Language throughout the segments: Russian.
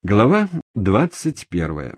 Глава 21.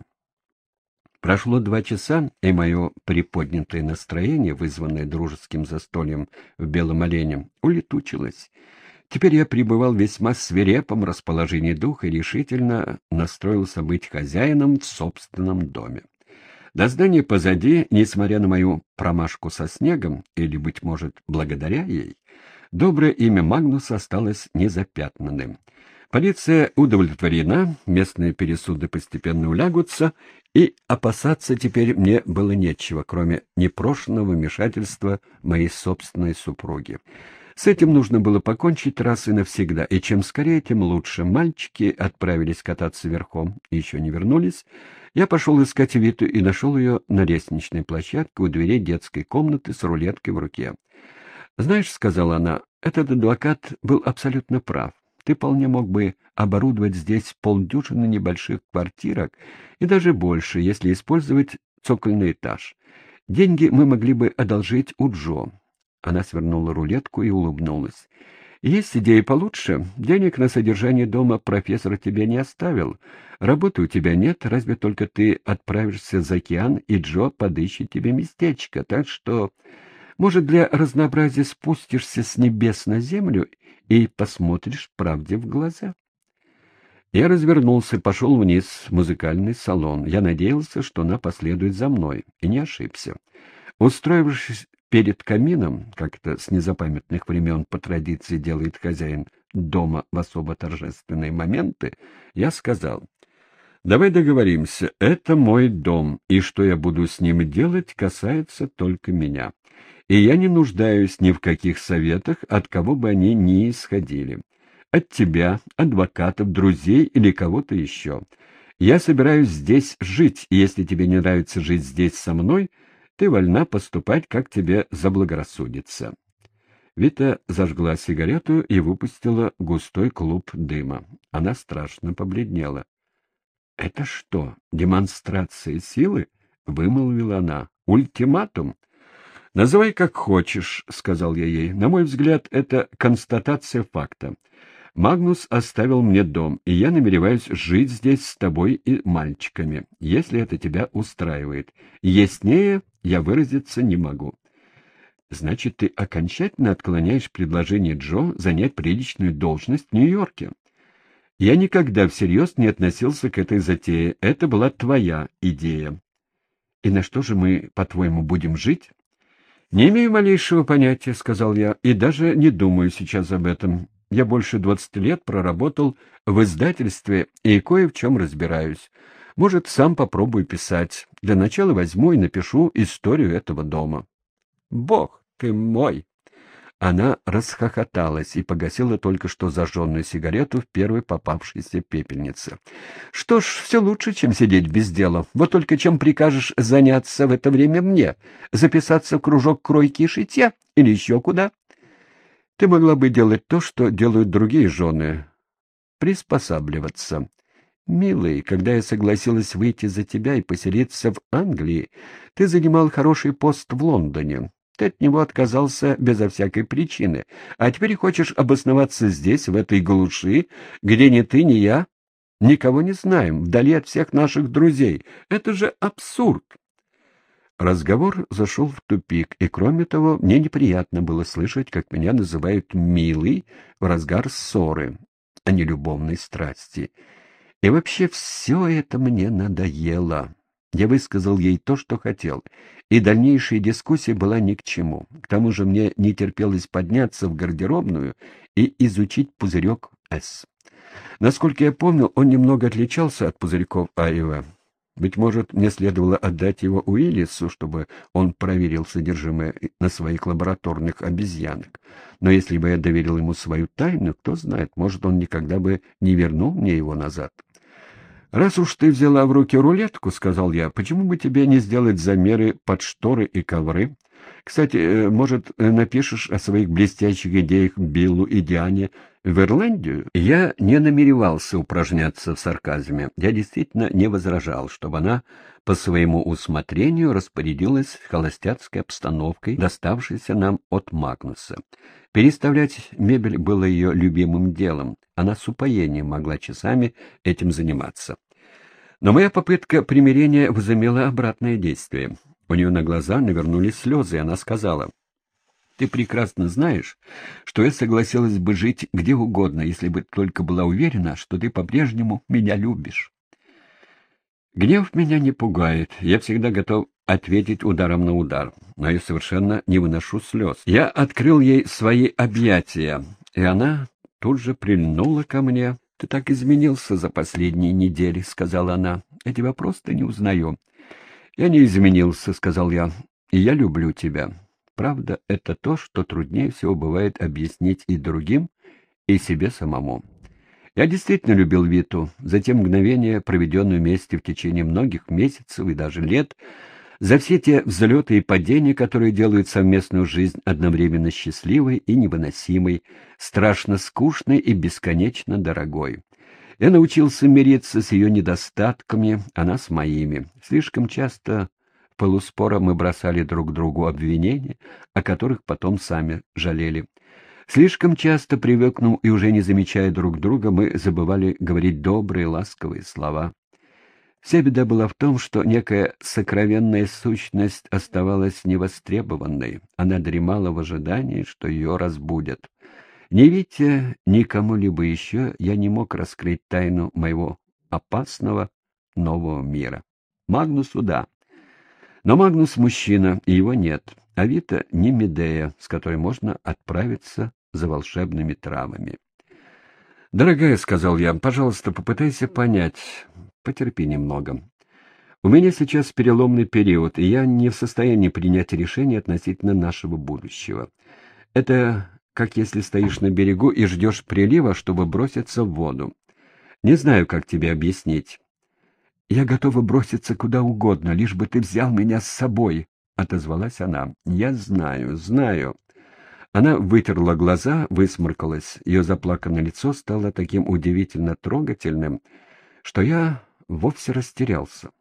Прошло 2 часа, и мое приподнятое настроение, вызванное дружеским застольем в Белом Олене, улетучилось. Теперь я пребывал в весьма свирепом расположении духа и решительно настроился быть хозяином в собственном доме. До здания позади, несмотря на мою промашку со снегом, или, быть может, благодаря ей, доброе имя Магнуса осталось незапятнанным. Полиция удовлетворена, местные пересуды постепенно улягутся, и опасаться теперь мне было нечего, кроме непрошенного вмешательства моей собственной супруги. С этим нужно было покончить раз и навсегда, и чем скорее, тем лучше. Мальчики отправились кататься верхом и еще не вернулись. Я пошел искать Виту и нашел ее на лестничной площадке у дверей детской комнаты с рулеткой в руке. «Знаешь, — сказала она, — этот адвокат был абсолютно прав. Ты вполне мог бы оборудовать здесь полдюжины небольших квартирок и даже больше, если использовать цокольный этаж. Деньги мы могли бы одолжить у Джо». Она свернула рулетку и улыбнулась. «Есть идеи получше. Денег на содержание дома профессор тебе не оставил. Работы у тебя нет, разве только ты отправишься за океан, и Джо подыщет тебе местечко. Так что, может, для разнообразия спустишься с небес на землю и посмотришь правде в глаза?» Я развернулся и пошел вниз в музыкальный салон. Я надеялся, что она последует за мной, и не ошибся. Устроившись перед камином, как это с незапамятных времен по традиции делает хозяин дома в особо торжественные моменты, я сказал: «Давай договоримся, это мой дом, и что я буду с ним делать, касается только меня. И я не нуждаюсь ни в каких советах, от кого бы они ни исходили. От тебя, адвокатов, друзей или кого-то еще. Я собираюсь здесь жить, и если тебе не нравится жить здесь со мной, ты вольна поступать, как тебе заблагорассудится». Вита зажгла сигарету и выпустила густой клуб дыма. Она страшно побледнела. «Это что, демонстрация силы?» — вымолвила она. «Ультиматум?» «Называй как хочешь», — сказал я ей. «На мой взгляд, это констатация факта. Магнус оставил мне дом, и я намереваюсь жить здесь с тобой и мальчиками, если это тебя устраивает. Яснее я выразиться не могу». «Значит, ты окончательно отклоняешь предложение Джо занять приличную должность в Нью-Йорке?» «Я никогда всерьез не относился к этой затее. Это была твоя идея». «И на что же мы, по-твоему, будем жить?» «Не имею малейшего понятия», — сказал я, — «и даже не думаю сейчас об этом. Я больше 20 лет проработал в издательстве и кое в чем разбираюсь. Может, сам попробую писать. Для начала возьму и напишу историю этого дома». «Бог ты мой!» Она расхохоталась и погасила только что зажженную сигарету в первой попавшейся пепельнице. «Что ж, все лучше, чем сидеть без дела. Вот только чем прикажешь заняться в это время мне? Записаться в кружок кройки и шитья? Или еще куда?» «Ты могла бы делать то, что делают другие жены. Приспосабливаться. Милый, когда я согласилась выйти за тебя и поселиться в Англии, ты занимал хороший пост в Лондоне. Ты от него отказался безо всякой причины, а теперь хочешь обосноваться здесь, в этой глуши, где ни ты, ни я никого не знаем, вдали от всех наших друзей. Это же абсурд!» Разговор зашел в тупик, и, кроме того, мне неприятно было слышать, как меня называют «милый» в разгар ссоры, а не любовной страсти. И вообще все это мне надоело. Я высказал ей то, что хотел, и дальнейшая дискуссия была ни к чему. К тому же мне не терпелось подняться в гардеробную и изучить пузырек «С». Насколько я помнил, он немного отличался от пузырьков Айва. Быть может, мне следовало отдать его Уиллису, чтобы он проверил содержимое на своих лабораторных обезьянок. Но если бы я доверил ему свою тайну, кто знает, может, он никогда бы не вернул мне его назад. «Раз уж ты взяла в руки рулетку, — сказал я, — почему бы тебе не сделать замеры под шторы и ковры? Кстати, может, напишешь о своих блестящих идеях Биллу и Диане в Ирландию? Я не намеревался упражняться в сарказме. Я действительно не возражал, чтобы она по своему усмотрению распорядилась холостяцкой обстановкой, доставшейся нам от Магнуса. Переставлять мебель было ее любимым делом. Она с упоением могла часами этим заниматься. Но моя попытка примирения возымела обратное действие. У нее на глаза навернулись слезы, и она сказала: «Ты прекрасно знаешь, что я согласилась бы жить где угодно, если бы только была уверена, что ты по-прежнему меня любишь». Гнев меня не пугает, я всегда готов ответить ударом на удар, но я совершенно не выношу слез. Я открыл ей свои объятия, и она тут же прильнула ко мне. «Ты так изменился за последние недели», — сказала она. «Я тебя просто не узнаю». «Я не изменился», — сказал я, — «и я люблю тебя. Правда, это то, что труднее всего бывает объяснить и другим, и себе самому». Я действительно любил Виту, за те мгновения, проведенные вместе в течение многих месяцев и даже лет, за все те взлеты и падения, которые делают совместную жизнь одновременно счастливой и невыносимой, страшно скучной и бесконечно дорогой. Я научился мириться с ее недостатками, она с моими. Слишком часто в полуспора мы бросали друг другу обвинения, о которых потом сами жалели. Слишком часто, привыкнув и уже не замечая друг друга, мы забывали говорить добрые, ласковые слова. Вся беда была в том, что некая сокровенная сущность оставалась невостребованной. Она дремала в ожидании, что ее разбудят. Ни Вите, ни кому-либо еще я не мог раскрыть тайну моего опасного нового мира. Магнусу — да. Но Магнус — мужчина, и его нет. А Вита — не Медея, с которой можно отправиться за волшебными травами. «Дорогая», — сказал я, — «пожалуйста, попытайся понять. Потерпи немного. У меня сейчас переломный период, и я не в состоянии принять решение относительно нашего будущего. Это как если стоишь на берегу и ждешь прилива, чтобы броситься в воду. Не знаю, как тебе объяснить». «Я готова броситься куда угодно, лишь бы ты взял меня с собой», — отозвалась она. «Я знаю, знаю». Она вытерла глаза, высморкалась. Ее заплаканное лицо стало таким удивительно трогательным, что я вовсе растерялся.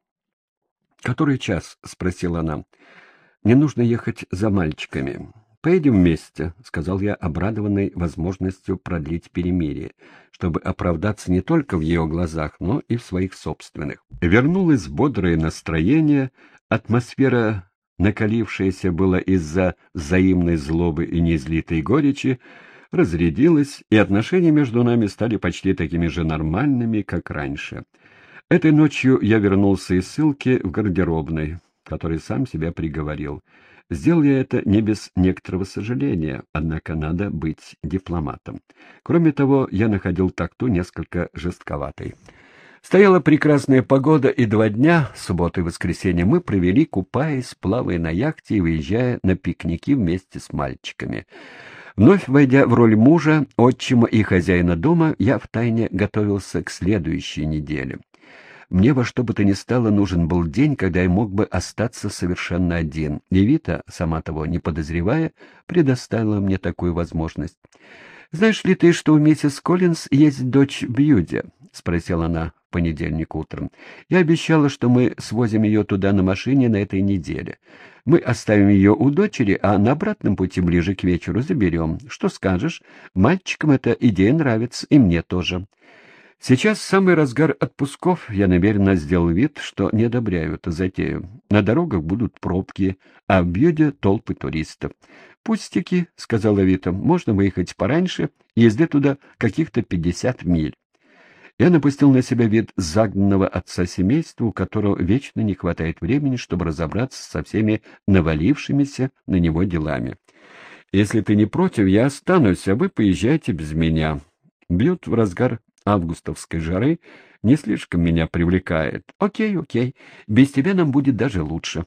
«Который час?» — спросила она. «Мне нужно ехать за мальчиками». «Поедем вместе», — сказал я, обрадованный возможностью продлить перемирие, чтобы оправдаться не только в ее глазах, но и в своих собственных. Вернулось бодрое настроение, атмосфера, накалившаяся было из-за взаимной злобы и неизлитой горечи, разрядилась, и отношения между нами стали почти такими же нормальными, как раньше. Этой ночью я вернулся из ссылки в гардеробной, который сам себя приговорил. Сделал я это не без некоторого сожаления, однако надо быть дипломатом. Кроме того, я находил такту несколько жестковатой. Стояла прекрасная погода, и 2 дня, субботу и воскресенье, мы провели, купаясь, плавая на яхте и выезжая на пикники вместе с мальчиками. Вновь войдя в роль мужа, отчима и хозяина дома, я втайне готовился к следующей неделе. Мне во что бы то ни стало нужен был день, когда я мог бы остаться совершенно один. И Вита, сама того не подозревая, предоставила мне такую возможность. «Знаешь ли ты, что у миссис Коллинз есть дочь Бьюди?» — спросила она в понедельник утром. «Я обещала, что мы свозим ее туда на машине на этой неделе. Мы оставим ее у дочери, а на обратном пути ближе к вечеру заберем. Что скажешь? Мальчикам эта идея нравится, и мне тоже». Сейчас самый разгар отпусков, я намеренно сделал вид, что не одобряю эту затею. На дорогах будут пробки, а в Бьюде толпы туристов. «Пустяки», — сказала Вита, — «можно выехать пораньше, езды туда каких-то 50 миль». Я напустил на себя вид загнанного отца семейства, у которого вечно не хватает времени, чтобы разобраться со всеми навалившимися на него делами. «Если ты не против, я останусь, а вы поезжайте без меня». Бьют в разгар августовской жары не слишком меня привлекает. Окей, без тебя нам будет даже лучше.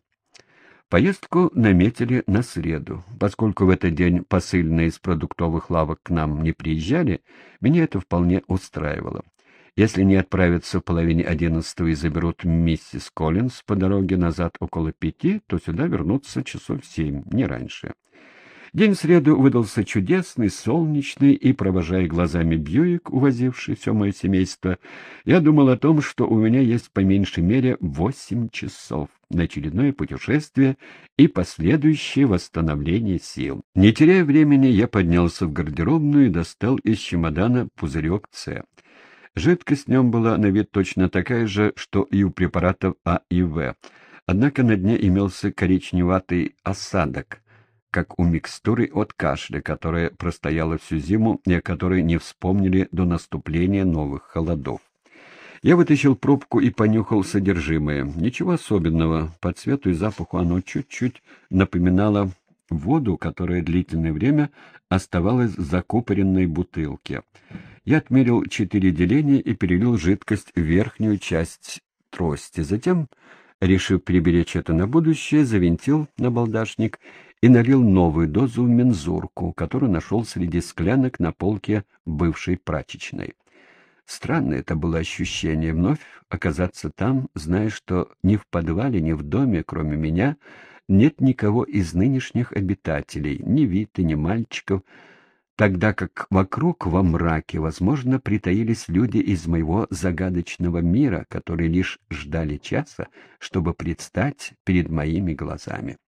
Поездку наметили на среду. Поскольку в этот день посыльные из продуктовых лавок к нам не приезжали, меня это вполне устраивало. Если не отправятся в половине 11 и заберут миссис Коллинз по дороге назад около 5, то сюда вернутся часов 7, не раньше. День в среду выдался чудесный, солнечный, и, провожая глазами Бьюик, увозивший все мое семейство, я думал о том, что у меня есть по меньшей мере 8 часов на очередное путешествие и последующее восстановление сил. Не теряя времени, я поднялся в гардеробную и достал из чемодана пузырек С. Жидкость в нем была на вид точно такая же, что и у препаратов А и В, однако на дне имелся коричневатый осадок, как у микстуры от кашля, которая простояла всю зиму и о которой не вспомнили до наступления новых холодов. Я вытащил пробку и понюхал содержимое. Ничего особенного, по цвету и запаху оно чуть-чуть напоминало воду, которая длительное время оставалась в закупоренной бутылке. Я отмерил 4 деления и перелил жидкость в верхнюю часть трости. Затем, решив приберечь это на будущее, завинтил набалдашник и налил новую дозу в мензурку, которую нашел среди склянок на полке бывшей прачечной. Странное это было ощущение — вновь оказаться там, зная, что ни в подвале, ни в доме, кроме меня, нет никого из нынешних обитателей, ни Виты, ни мальчиков, тогда как вокруг во мраке, возможно, притаились люди из моего загадочного мира, которые лишь ждали часа, чтобы предстать перед моими глазами.